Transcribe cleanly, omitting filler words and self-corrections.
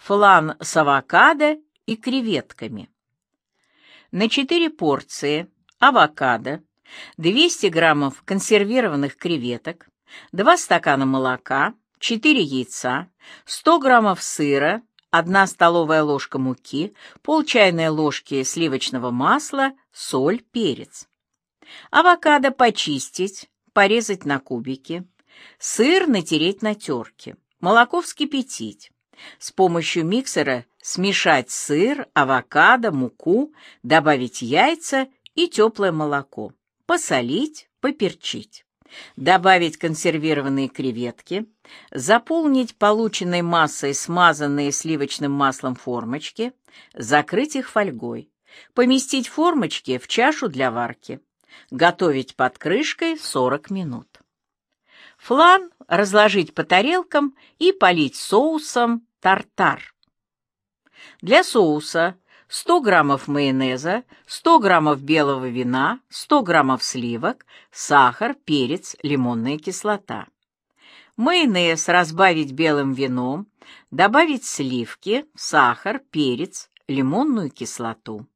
Флан с авокадо и креветками. На 4 порции авокадо, 200 граммов консервированных креветок, 2 стакана молока, 4 яйца, 100 граммов сыра, 1 столовая ложка муки, пол чайной ложки сливочного масла, соль, перец. Авокадо почистить, порезать на кубики, сыр натереть на терке, молоко вскипятить. С помощью миксера смешать сыр, авокадо, муку, добавить яйца и теплое молоко, посолить, поперчить. Добавить консервированные креветки, заполнить полученной массой смазанные сливочным маслом формочки, закрыть их фольгой, поместить формочки в чашу для варки. Готовить под крышкой 40 минут. Флан разложить по тарелкам и полить соусом тартар. Для соуса 100 граммов майонеза, 100 граммов белого вина, 100 граммов сливок, сахар, перец, лимонная кислота. Майонез разбавить белым вином, добавить сливки, сахар, перец, лимонную кислоту.